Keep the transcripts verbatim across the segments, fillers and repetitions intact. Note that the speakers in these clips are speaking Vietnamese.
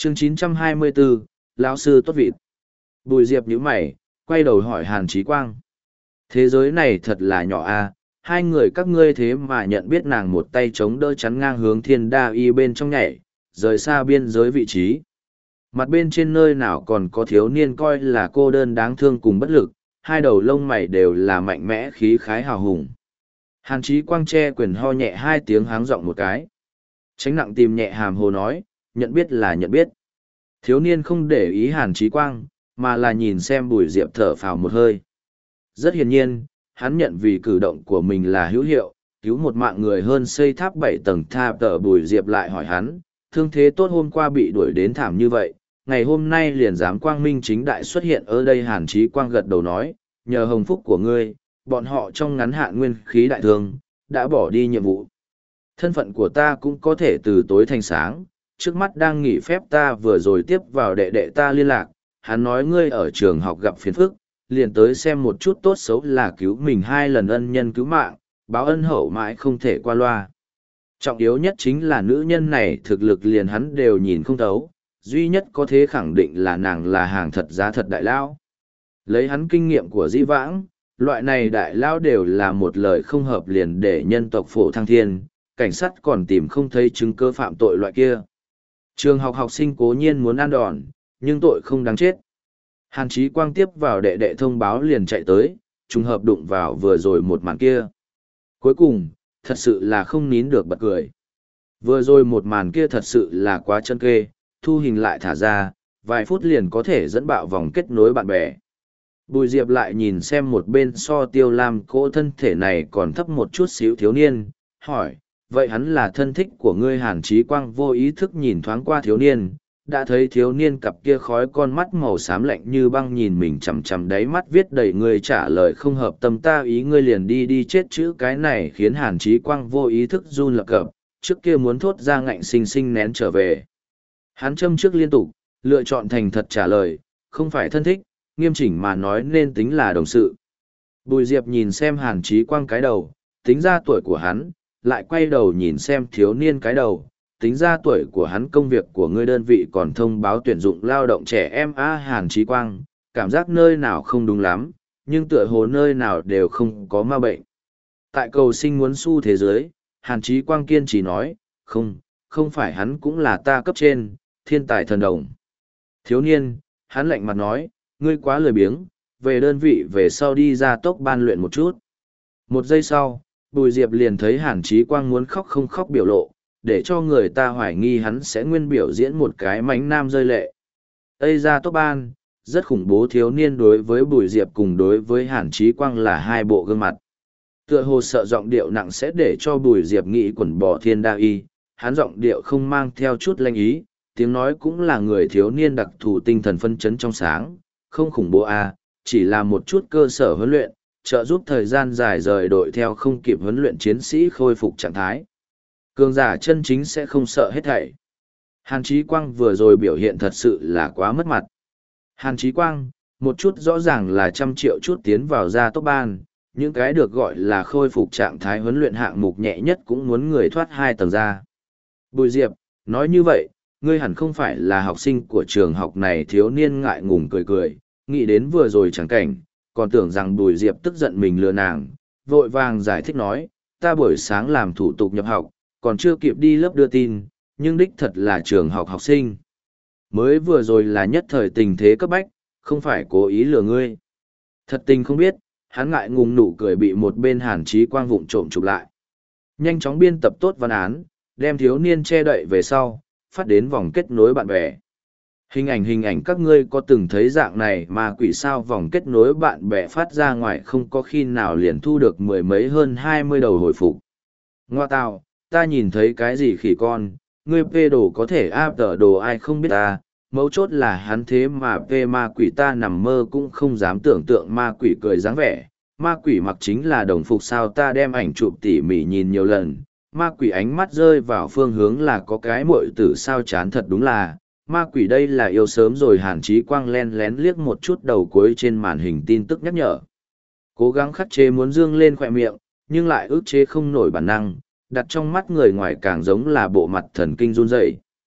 chương chín trăm hai mươi bốn, lão sư tốt vịt. Bùi Diệp nhíu mày, quay đầu hỏi Hàn Chí Quang. Thế giới này thật là nhỏ a, hai người các ngươi thế mà nhận biết nàng một tay chống đỡ chắn ngang hướng thiên đa y bên trong nhảy, rời xa biên giới vị trí. Mặt bên trên nơi nào còn có thiếu niên coi là cô đơn đáng thương cùng bất lực, hai đầu lông mày đều là mạnh mẽ khí khái hào hùng. Hàn Chí Quang che quyền ho nhẹ hai tiếng háng giọng một cái. Tránh nặng tìm nhẹ hàm hồ nói, nhận biết là nhận biết. Thiếu niên không để ý Hàn Chí Quang, mà là nhìn xem Bùi Diệp thở phào một hơi. Rất hiển nhiên, hắn nhận vì cử động của mình là hữu hiệu, cứu một mạng người hơn xây tháp bảy tầng tháp tờ. Bùi Diệp lại hỏi hắn, thương thế tốt hôm qua bị đuổi đến thảm như vậy, ngày hôm nay liền dám quang minh chính đại xuất hiện ở đây. Hàn Chí Quang gật đầu nói, nhờ hồng phúc của ngươi, bọn họ trong ngắn hạn nguyên khí đại thương, đã bỏ đi nhiệm vụ. Thân phận của ta cũng có thể từ tối thành sáng, trước mắt đang nghỉ phép ta vừa rồi tiếp vào đệ đệ ta liên lạc, hắn nói ngươi ở trường học gặp phiền phức, liền tới xem một chút tốt xấu là cứu mình hai lần ân nhân cứu mạng, báo ân hậu mãi không thể qua loa. Trọng yếu nhất chính là nữ nhân này thực lực liền hắn đều nhìn không thấu, duy nhất có thể khẳng định là nàng là hàng thật giá thật đại lao. Lấy hắn kinh nghiệm của dĩ vãng, loại này đại lao đều là một lời không hợp liền để nhân tộc phổ thăng thiên, cảnh sát còn tìm không thấy chứng cứ phạm tội loại kia. Trường học học sinh cố nhiên muốn ăn đòn, nhưng tội không đáng chết. Hàn Chí Quang tiếp vào đệ đệ thông báo liền chạy tới, trùng hợp đụng vào vừa rồi một màn kia. Cuối cùng, thật sự là không nín được bật cười. Vừa rồi một màn kia thật sự là quá chân kê, thu hình lại thả ra, vài phút liền có thể dẫn bạo vòng kết nối bạn bè. Bùi Diệp lại nhìn xem một bên so Tiêu Lam cỗ thân thể này còn thấp một chút xíu thiếu niên, hỏi, vậy hắn là thân thích của ngươi? Hàn Chí Quang vô ý thức nhìn thoáng qua thiếu niên, đã thấy thiếu niên cặp kia khói con mắt màu xám lạnh như băng nhìn mình chằm chằm đáy mắt viết đầy ngươi trả lời không hợp tâm ta ý ngươi liền đi đi chết chữ cái này khiến Hàn Chí Quang vô ý thức run lập cập, trước kia muốn thốt ra ngạnh xinh xinh nén trở về. Hắn châm trước liên tục, lựa chọn thành thật trả lời, không phải thân thích, nghiêm chỉnh mà nói nên tính là đồng sự. Bùi Diệp nhìn xem Hàn Chí Quang cái đầu, tính ra tuổi của hắn, lại quay đầu nhìn xem thiếu niên cái đầu, tính ra tuổi của hắn công việc của ngươi đơn vị còn thông báo tuyển dụng lao động trẻ em. A Hàn Chí Quang, cảm giác nơi nào không đúng lắm, nhưng tựa hồ nơi nào đều không có ma bệnh. Tại cầu sinh muốn xu thế giới, Hàn Chí Quang kiên trì nói, không, không phải hắn cũng là ta cấp trên, thiên tài thần đồng. Thiếu niên, hắn lạnh mặt nói, ngươi quá lười biếng, về đơn vị về sau đi ra tốc ban luyện một chút. Một giây sau, Bùi Diệp liền thấy Hàn Chí Quang muốn khóc không khóc biểu lộ, để cho người ta hoài nghi hắn sẽ nguyên biểu diễn một cái mánh nam rơi lệ. Ây ra tốc ban, rất khủng bố. Thiếu niên đối với Bùi Diệp cùng đối với Hàn Chí Quang là hai bộ gương mặt. Tựa hồ sợ giọng điệu nặng sẽ để cho Bùi Diệp nghĩ quẩn bỏ thiên đa y, hắn giọng điệu không mang theo chút lanh ý, tiếng nói cũng là người thiếu niên đặc thù tinh thần phân chấn trong sáng, không khủng bố à, chỉ là một chút cơ sở huấn luyện, trợ giúp thời gian dài rời đội theo không kịp huấn luyện chiến sĩ khôi phục trạng thái. Cường giả chân chính sẽ không sợ hết thảy. Hàn Chí Quang vừa rồi biểu hiện thật sự là quá mất mặt. Hàn Chí Quang, một chút rõ ràng là trăm triệu chút tiến vào ra tốc ban, những cái được gọi là khôi phục trạng thái huấn luyện hạng mục nhẹ nhất cũng muốn người thoát hai tầng ra. Bùi Diệp, nói như vậy, ngươi hẳn không phải là học sinh của trường học này. Thiếu niên ngại ngùng cười cười, nghĩ đến vừa rồi chẳng cảnh, còn tưởng rằng Bùi Diệp tức giận mình lừa nàng, vội vàng giải thích nói, ta buổi sáng làm thủ tục nhập học, còn chưa kịp đi lớp đưa tin, nhưng đích thật là trường học học sinh. Mới vừa rồi là nhất thời tình thế cấp bách, không phải cố ý lừa ngươi. Thật tình không biết, hắn ngại ngùng nụ cười bị một bên Hàn Chí Quang vụng trộm chụp lại. Nhanh chóng biên tập tốt văn án, đem thiếu niên che đậy về sau, phát đến vòng kết nối bạn bè. Hình ảnh hình ảnh các ngươi có từng thấy dạng này mà quỷ sao? Vòng kết nối bạn bè phát ra ngoài không có khi nào liền thu được mười mấy hơn hai mươi đầu hồi phục. Ngoa tào, ta nhìn thấy cái gì khỉ con, ngươi phê đồ có thể áp tờ đồ ai không biết ta, mấu chốt là hắn thế mà phê ma quỷ, ta nằm mơ cũng không dám tưởng tượng ma quỷ cười dáng vẻ. Ma quỷ mặc chính là đồng phục sao? Ta đem ảnh chụp tỉ mỉ nhìn nhiều lần, ma quỷ ánh mắt rơi vào phương hướng là có cái muội tử sao? Chán thật đúng là, ma quỷ đây là yêu sớm rồi. Hàn Chí Quang len lén liếc một chút đầu cuối trên màn hình tin tức nhắc nhở. Cố gắng khắc chế muốn dương lên khỏe miệng, nhưng lại ức chế không nổi bản năng, đặt trong mắt người ngoài càng giống là bộ mặt thần kinh run rẩy.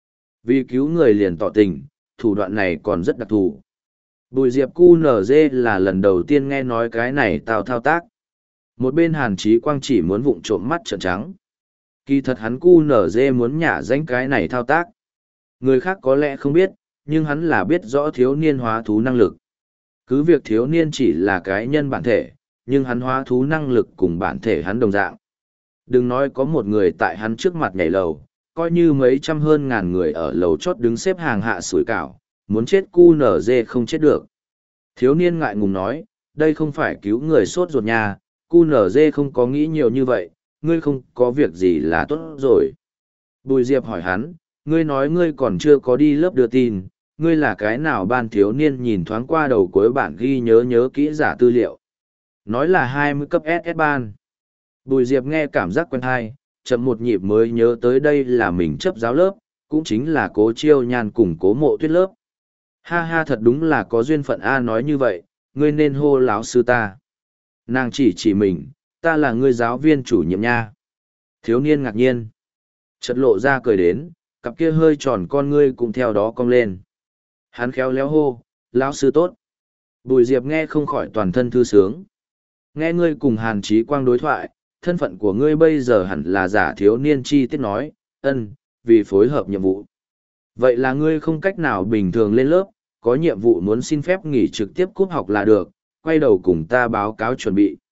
Vì cứu người liền tỏ tình, thủ đoạn này còn rất đặc thù. Bùi Diệp cu nở dê là lần đầu tiên nghe nói cái này tao thao tác. Một bên Hàn Chí Quang chỉ muốn vụng trộm mắt trợn trắng. Kỳ thật hắn cu nở dê muốn nhả danh cái này thao tác. Người khác có lẽ không biết, nhưng hắn là biết rõ thiếu niên hóa thú năng lực. Cứ việc thiếu niên chỉ là cái nhân bản thể, nhưng hắn hóa thú năng lực cùng bản thể hắn đồng dạng. Đừng nói có một người tại hắn trước mặt nhảy lầu, coi như mấy trăm hơn ngàn người ở lầu chót đứng xếp hàng hạ sủi cảo, muốn chết cu nở dê không chết được. Thiếu niên ngại ngùng nói, đây không phải cứu người sốt ruột nha, cu nở dê không có nghĩ nhiều như vậy, ngươi không có việc gì là tốt rồi. Bùi Diệp hỏi hắn, ngươi nói ngươi còn chưa có đi lớp đưa tin, ngươi là cái nào ban thiếu niên nhìn thoáng qua đầu cuối bản ghi nhớ nhớ kỹ giả tư liệu. Nói là hai mươi cấp ét ét ban. Bùi Diệp nghe cảm giác quen thai, chậm một nhịp mới nhớ tới đây là mình chấp giáo lớp, cũng chính là Cố Chiêu Nhan cùng Cố Mộ Tuyết lớp. Ha ha, thật đúng là có duyên phận A, nói như vậy, ngươi nên hô lão sư ta. Nàng chỉ chỉ mình, ta là ngươi giáo viên chủ nhiệm nha. Thiếu niên ngạc nhiên. Chợt lộ ra cười đến, cặp kia hơi tròn con ngươi cũng theo đó cong lên. Hắn khéo léo hô, lão sư tốt. Bùi Diệp nghe không khỏi toàn thân thư sướng. Nghe ngươi cùng Hàn Chí Quang đối thoại, thân phận của ngươi bây giờ hẳn là giả thiếu niên chi tiết nói, ân, vì phối hợp nhiệm vụ. Vậy là ngươi không cách nào bình thường lên lớp, có nhiệm vụ muốn xin phép nghỉ trực tiếp cúp học là được, quay đầu cùng ta báo cáo chuẩn bị.